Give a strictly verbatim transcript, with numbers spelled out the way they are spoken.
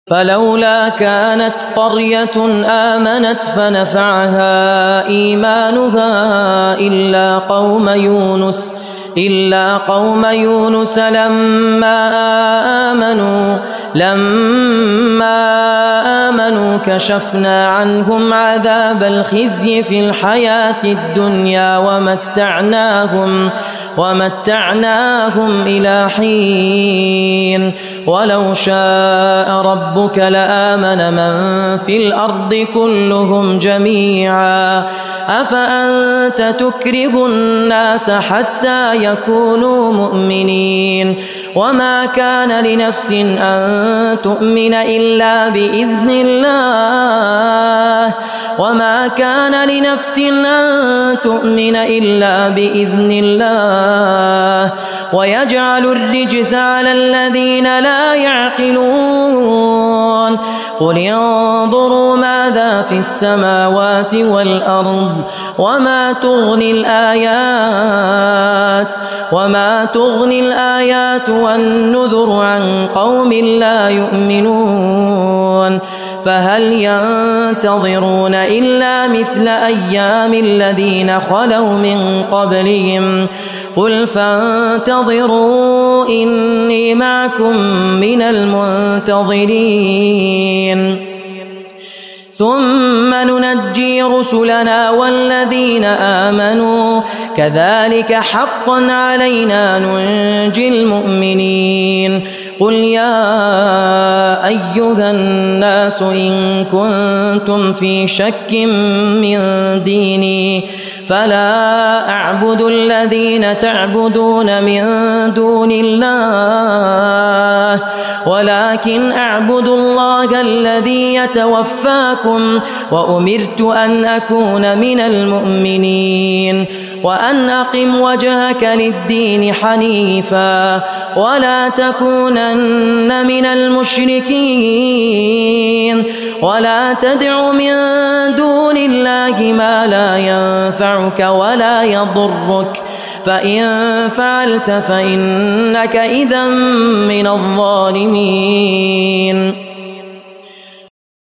فلولا كانت قرية آمنت فنفعها إيمانها إلا قوم يونس إلا قوم يونس لما آمنوا لما آمنوا كشفنا عنهم عذاب الخزي في الحياة الدنيا ومتعناهم ومتعناهم إلى حين ولو شاء ربك لآمن من في الأرض كلهم جميعا أفأنت تكره الناس حتى يكونوا مؤمنين وما كان لنفس أن تؤمن إلا بإذن الله وما كان لنفس أن تؤمن إلا بإذن الله ويجعل الرجس على الذين لا يعقلون قل انظروا ماذا في السماوات والأرض وما تغني الآيات وما تغني الآيات والنذر عن قوم لا يؤمنون فهل ينتظرون إلا مثل أيام الذين خلوا من قبلهم قل فانتظروا إني معكم من المنتظرين ثم ننجي رسلنا والذين آمنوا كذلك حقا علينا ننجي المؤمنين قل يا أيها الناس إن كنتم في شك من ديني فلا أعبد الذين تعبدون من دون الله ولكن أعبد الله الذي يتوفاكم وأمرت أن أكون من المؤمنين وأن أقم وجهك للدين حنيفا ولا تكونن من المشركين ولا تدع من دون الله ما لا ينفعك ولا يضرك فإن فعلت فإنك إذا من الظالمين